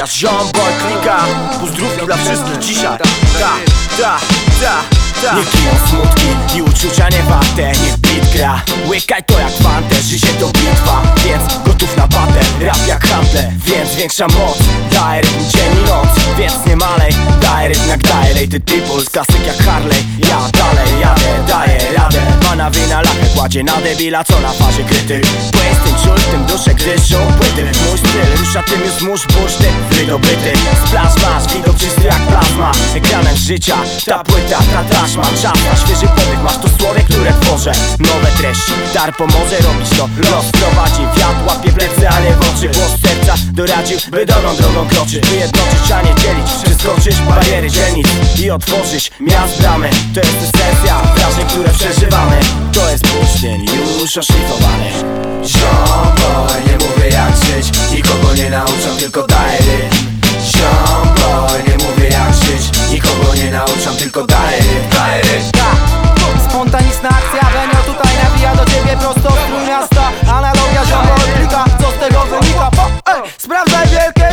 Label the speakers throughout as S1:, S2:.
S1: alias Ziombor klika. Pozdrówki dla wszystkich dzisiaj. Nie kiją smutki i uczucia nie warte. Niech beat gra, łykaj to jak fantę. Życie to bitwa, więc gotów na batę. Rap jak handle, więc większa moc. Daję rytm dzień i noc, więc nie malej. Daję rytm jak daję Lady Peoples, klasyk jak Harley. Ja dalej jadę, daję radę. Pana wina lachę kładzie na debila, co na fazie kryty. Bo jestem ciul, w tym duszę gryzą płyty. Mój styl, rusza tym już mórz bursztyn wydobyty. Splash masz, widok czysty jak plazma. Ekranem życia, ta płyta, ta taśma. Czas na świeży podych, masz to słowie, które tworzę. Nowe treści, dar pomoże robić to. Los prowadzi, wiatr łapie plecy, a nie w oczy. Głos serca doradził, by dobrą drogą kroczyć. Wyjednoczyć, a nie dzielić. Przeskoczyć bariery dzielnic i otworzyć miast bramy. To jest esencja wrażeń, które przeżywamy. To jest bursztyn już oszlifowany.
S2: Ziombor, nie mówię jak żyć, nikogo nie nauczam, tylko daję rytm. Ziombor, nie mówię jak żyć, nikogo nie nauczam, tylko daję rytm.
S3: Spontaniczna akcja, Benio tutaj nawija do ciebie prosto z Trójmiasta. Analogia Ziombor klika, co z tego wynika? Sprawdzaj wielkie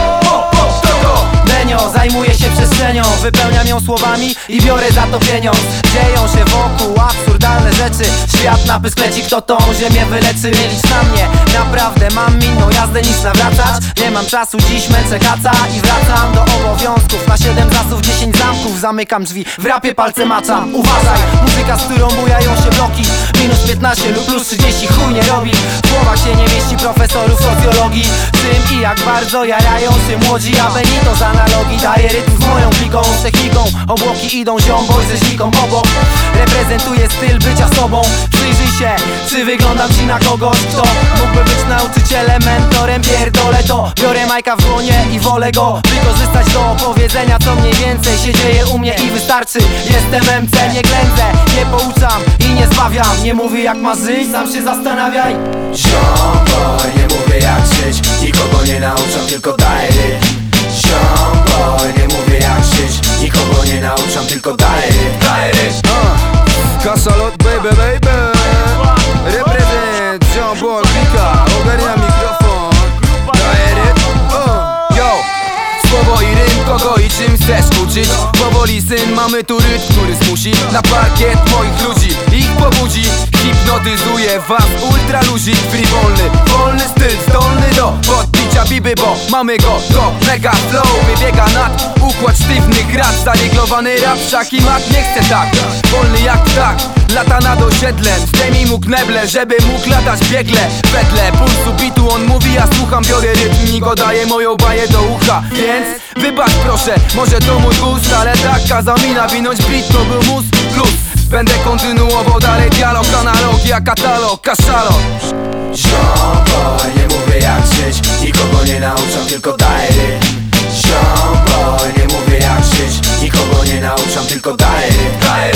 S3: Benio zajmuje się przestrzenią, wypełniam ją słowami i biorę za to pieniądz. Dzieją się wokół absurdalne rzeczy, świat na pysk leci, kto tą ziemię wyleczy. Nie licz na mnie, naprawdę mam inną jazdę niż nawracać. Nie mam czasu, dziś męczę kaca i wracam do obowiązków. Na 7 zasów, 10 zamków, zamykam drzwi, w rapie palce maczam. Uważaj, muzyka, z którą bujają się bloki. Minus 15 lub plus 30 chuj nie robi. W głowach się nie mieści profesorów socjologii. Czym i jak bardzo jarają się młodzi, a Benito z analogii daje rytm z moją kliką, z techniką. Obłoki idą, Ziombor ze śliką obok. Reprezentuję styl bycia sobą. Przyjrzyj się, czy wyglądam ci na kogoś, kto mógłby być nauczycielem, mentorem. Pierdolę to, biorę majka w dłonie i wolę go wykorzystać do opowiedzenia, co mniej więcej się dzieje u mnie i wystarczy. Jestem MC, nie ględzę, nie pouczam i nie zbawiam. Nie mówię jak masz żyć, sam się zastanawiaj.
S2: Ziombor, nie mówię jak żyć, nikogo nie nauczam, tylko daję rytm. Ziombor, nie mówię jak żyć, nikogo nie nauczam, tylko daję rytm.
S4: Kasalot baby baby, reprezent Ziombor klika, ogarnia mikrofon, daje rytm. Yo, słowo i rym, kogo i czym chcesz uczyć? Powoli syn, mamy tu rytm, który zmusi na parkiet moich ludzi, ich pobudzi. Hipnotyzuje was ultra luzik, free wolny styl, zdolny do podbicia biby, bo mamy go, to mega flow. Wybiega nad układ sztywnych rad, zareglowany rap, szach i mat, nie chcę tak. Wolny jak ptak, lata nad osiedlem, zdejmij mu kneble, żeby mógł latać biegle. Wedle pulsu bitu on mówi, ja słucham, biorę rytm i go daję moją baję do ucha. Więc wybacz proszę, może to mój gust, ale tak kazał mi nawinąć beat, to był mus plus. Będę kontynuował dalej dialog, analogia, katalog, kaszalot.
S2: Ziombor, nie mówię jak żyć, nikogo nie nauczam, tylko daję rytm. Ziombor, nie mówię jak żyć, nikogo nie nauczam, tylko daję rytm.